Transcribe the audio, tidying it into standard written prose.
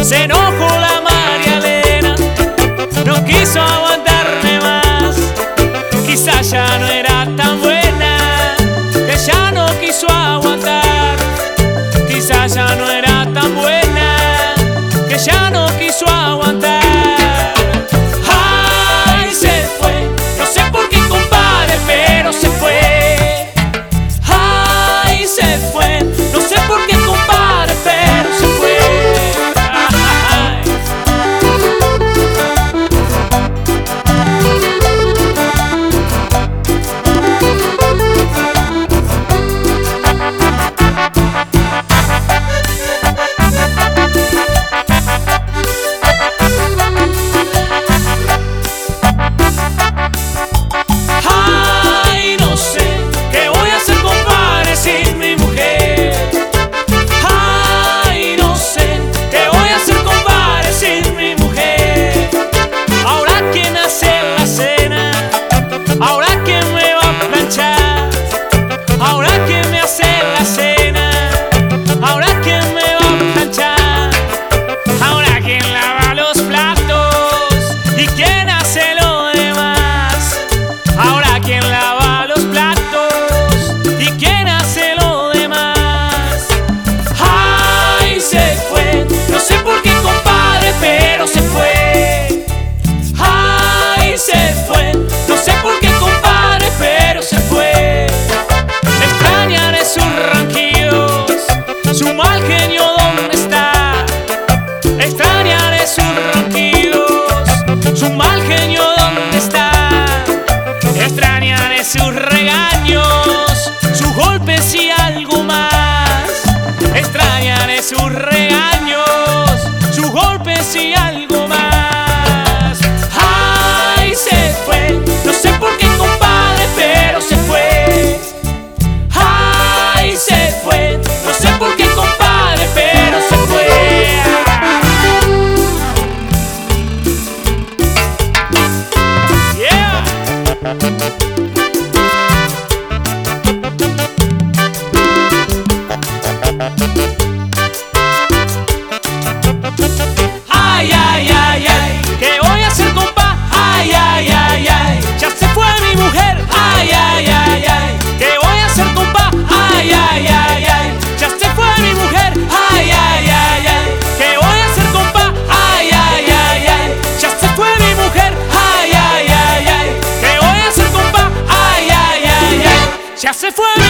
Se enojó la María Elena, no quiso aguantarme más. Quizás ya no era tan buena, que ya no quiso aguantar. Quizás ya no era tan buena, que ya no quiso aguantar. Ay, se fue, no sé por qué, compadre, pero se fue. Ay, se fue, no sé por qué, compadre, pero se fue. Su mal genio, ¿dónde está? Extrañaré sus ronquidos. Su mal genio, ¿dónde está? Extrañaré sus regaños, sus golpes y algo más. Extrañaré sus regaños, sus golpes y algo más. Ay, se fue, no sé por qué, compadre, pero se fue. Ay, se fue, no sé por qué, compadre, pero se fue. Yeah. Ay, ay, ay, ay, ¿qué voy a hacer, compa? Ay, ay, ay, ay, ya se fue mi mujer. Ay, ay, ay, ay, ¿qué voy a hacer, compa? Ay, ay, ay, ay, ya se fue mi mujer. Ay, ay, ay, ay, ¿qué voy a hacer, compa? Ay, ay, ay, ay, ya se fue mi mujer. Ay, ay, ay, ay, ¿qué voy a hacer, compa? Ay, ay, ay, ay, ya se fue.